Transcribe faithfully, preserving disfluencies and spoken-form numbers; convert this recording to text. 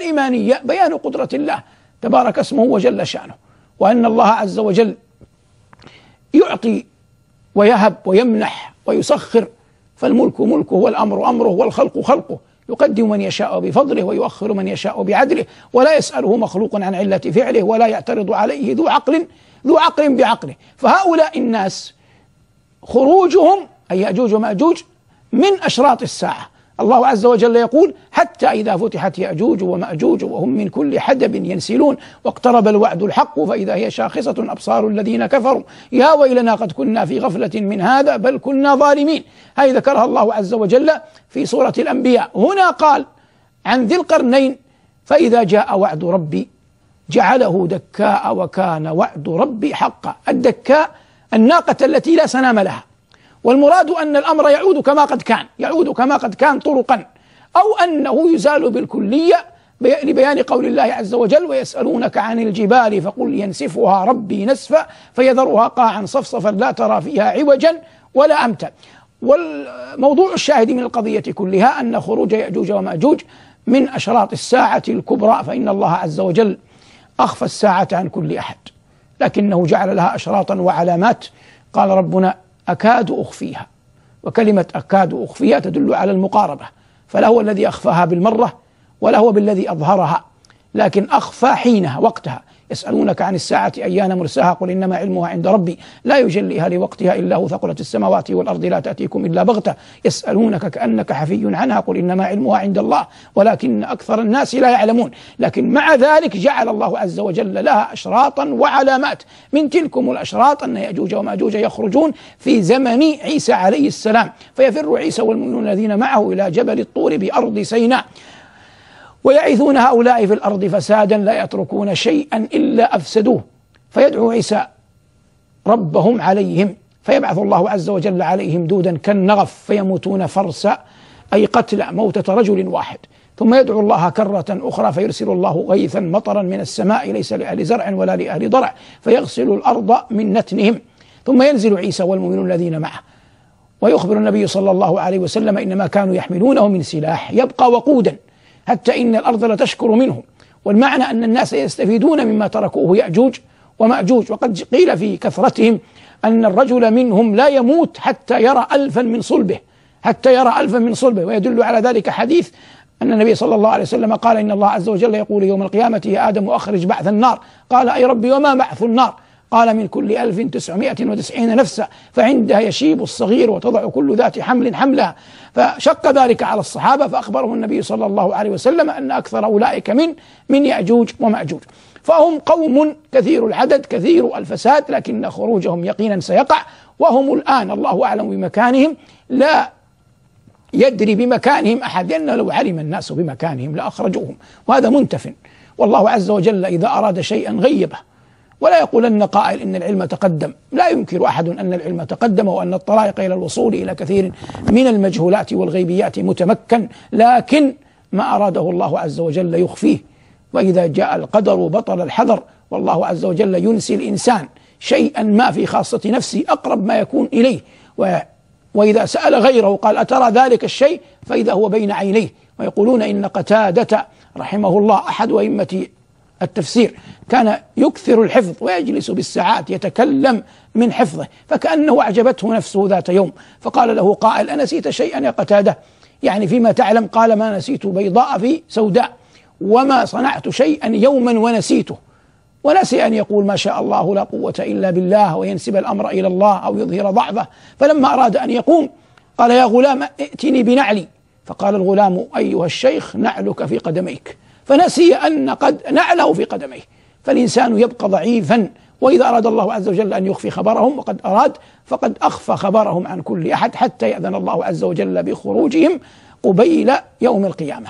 الإيمانية بيان قدرة الله تبارك اسمه وجل شأنه، وأن الله عز وجل يعطي ويهب ويمنح ويسخر، فالملك ملكه والأمر أمره والخلق خلقه، يقدم من يشاء بفضله ويؤخر من يشاء بعدله، ولا يسأله مخلوق عن علة فعله، ولا يعترض عليه ذو عقل ذو عقل بعقله. فهؤلاء الناس خروجهم أي يأجوج ومأجوج من أشراط الساعة. الله عز وجل يقول: حتى إذا فتحت يأجوج ومأجوج وهم من كل حدب ينسلون واقترب الوعد الحق فإذا هي شاخصة أبصار الذين كفروا يا ويلنا قد كنا في غفلة من هذا بل كنا ظالمين. هذه ذكرها الله عز وجل في سورة الأنبياء. هنا قال عن ذي القرنين: فإذا جاء وعد ربي جعله دكاء وكان وعد ربي حقا. الدكاء الناقة التي لا سنام لها، والمراد أن الأمر يعود كما قد كان يعود كما قد كان طرقا، أو أنه يزال بالكلية لبيان قول الله عز وجل: ويسألونك عن الجبال فقل ينسفها ربي نسفا فيذرها قاعا صفصفا لا ترى فيها عوجا ولا أمتا. والموضوع الشاهد من القضية كلها أن خروج يأجوج ومأجوج من أشراط الساعة الكبرى، فإن الله عز وجل أخفى الساعة عن كل أحد، لكنه جعل لها أشراطا وعلامات. قال ربنا: أكاد أخفيها، وكلمة أكاد أخفيها تدل على المقاربة، فلا هو الذي أخفاها بالمرة ولا هو بالذي أظهرها، لكن أخفى حينها وقتها. يسألونك عن الساعة أيان مرساها قل إنما علمها عند ربي لا يجليها لوقتها إلا هو ثقلت السماوات والأرض لا تأتيكم إلا بغتة يسألونك كأنك حفي عنها قل إنما علمها عند الله ولكن أكثر الناس لا يعلمون. لكن مع ذلك جعل الله عز وجل لها أشراطا وعلامات. من تلكم الأشراط أن يأجوج ومأجوج يخرجون في زمن عيسى عليه السلام، فيفر عيسى والمؤمنون الذين معه إلى جبل الطور بأرض سيناء ويعيثون هؤلاء في الأرض فسادا لا يتركون شيئا إلا أفسدوه، فيدعو عيسى ربهم عليهم فيبعث الله عز وجل عليهم دودا كالنغف فيموتون فرسا أي قتلى موتة رجل واحد، ثم يدعو الله كرة أخرى فيرسل الله غيثا مطرا من السماء ليس لأهل زرع ولا لأهل ضرع فيغسل الأرض من نتنهم، ثم ينزل عيسى والمؤمنون الذين معه ويخبر النبي صلى الله عليه وسلم إنما كانوا يحملونه من سلاح يبقى وقودا حتى إن الأرض لتشكر منه. والمعنى أن الناس يستفيدون مما تركوه يأجوج ومأجوج. وقد قيل في كثرتهم أن الرجل منهم لا يموت حتى يرى ألفا من صلبه حتى يرى ألفا من صلبه ويدل على ذلك حديث أن النبي صلى الله عليه وسلم قال: إن الله عز وجل يقول يوم القيامة: يا آدم أخرج بعث النار. قال: أي ربي وما بعث النار؟ قال: من كل ألف تسعمائة وتسعين نفسا فعندها يشيب الصغير وتضع كل ذات حمل حملها. فشق ذلك على الصحابة فأخبره النبي صلى الله عليه وسلم أن أكثر أولئك من من يأجوج ومأجوج. فهم قوم كثير العدد كثير الفساد، لكن خروجهم يقينا سيقع، وهم الآن الله أعلم بمكانهم، لا يدري بمكانهم أحد، لأن لو علم الناس بمكانهم لأخرجوهم، وهذا منتف. والله عز وجل إذا أراد شيئا غيبه، ولا يقولن قائل إن العلم تقدم. لا ينكر أحد أن العلم تقدم وأن الطرائق إلى الوصول إلى كثير من المجهولات والغيبيات متمكن، لكن ما أراده الله عز وجل يخفيه. وإذا جاء القدر بطل الحذر، والله عز وجل ينسي الإنسان شيئا ما في خاصة نفسه أقرب ما يكون إليه، وإذا سأل غيره قال: أترى ذلك الشيء؟ فإذا هو بين عينيه. ويقولون إن قتادة رحمه الله أحد أئمة التفسير كان يكثر الحفظ ويجلس بالساعات يتكلم من حفظه، فكأنه أعجبته نفسه ذات يوم فقال له قائل: أنسيت شيئا يا قتادة؟ يعني فيما تعلم؟ قال: ما نسيت بيضاء في سوداء، وما صنعت شيئا يوما ونسيته. ونسي أن يقول ما شاء الله لا قوة إلا بالله وينسب الأمر إلى الله أو يظهر ضعفه. فلما أراد أن يقوم قال: يا غلام ائتني بنعلي. فقال الغلام: أيها الشيخ نعلك في قدميك. فنسي أن قد نعله في قدميه. فالإنسان يبقى ضعيفا، وإذا أراد الله عز وجل أن يخفي خبرهم وقد أراد فقد أخفى خبرهم عن كل أحد، حتى يأذن الله عز وجل بخروجهم قبيل يوم القيامة.